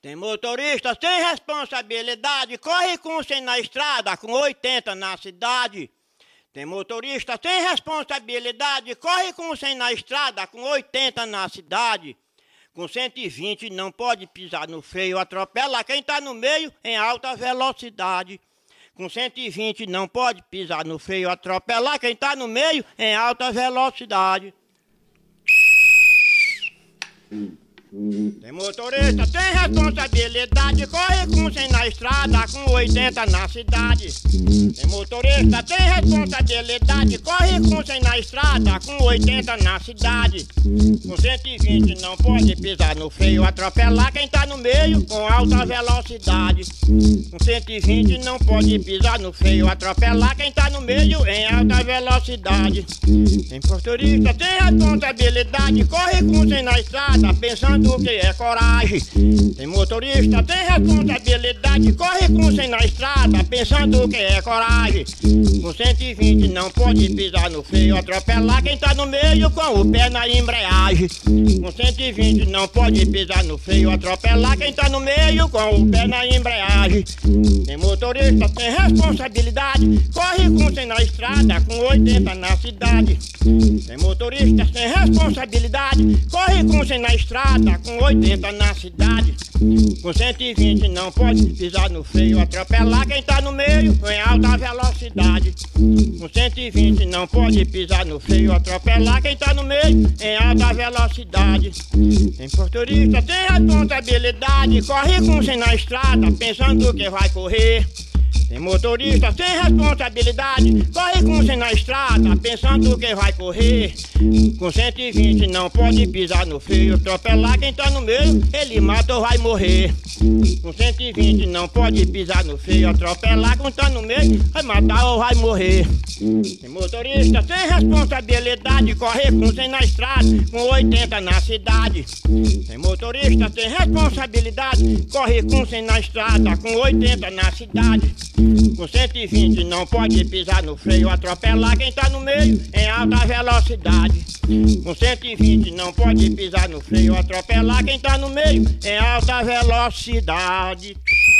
Tem motorista sem responsabilidade, corre com 100 na estrada, com 80 na cidade. Tem motorista sem responsabilidade, corre com 100 na estrada, com 80 na cidade. Com 120 não pode pisar no freio, atropela quem tá no meio em alta velocidade. Com 120 não pode pisar no freio, atropelar quem tá no meio em alta velocidade. Tem motorista sem responsabilidade, corre com 100 na estrada, com 80 na cidade. Tem motorista sem responsabilidade, corre com 100 na estrada, com 80 na cidade. Com 120 não pode pisar no freio, atropelar quem tá no meio com alta velocidade. Com 120 não pode pisar no freio, atropelar quem tá no meio em alta velocidade. Tem motorista sem responsabilidade, corre com 100 na estrada, pensando que é coragem. Tem motorista sem responsabilidade, corre com 100 na estrada, pensando que é coragem. Com 120 não pode pisar no freio, atropelar quem tá no meio com o pé na embreagem. Com 120 não pode pisar no freio, atropelar quem tá no meio com o pé na embreagem. Tem motorista sem responsabilidade, corre com 100 na estrada, com 80 na cidade. Tem motorista sem responsabilidade, corre com 100 na estrada, com 80 na cidade. Com 120 não pode pisar no freio, atropelar quem tá no meio em alta velocidade. Com 120 não pode pisar no freio, atropelar quem tá no meio em alta velocidade. Tem motorista sem responsabilidade, corre com 100 na estrada, pensando que vai correr. Tem motorista sem responsabilidade, corre com 100 na estrada, pensando que vai correr. Com 120 não pode pisar no freio, atropelar quem tá no meio, ele mata ou vai morrer. Com 120 não pode pisar no freio, atropelar quem tá no meio, vai matar ou vai morrer. Tem motorista sem responsabilidade, corre com 100 na estrada, com 80 na cidade. Tem motorista sem responsabilidade, corre com 100 na estrada, com 80 na cidade. Com 120 não pode pisar no freio, atropelar quem tá no meio em alta velocidade. Com 120 não pode pisar no freio, atropelar quem tá no meio em alta velocidade.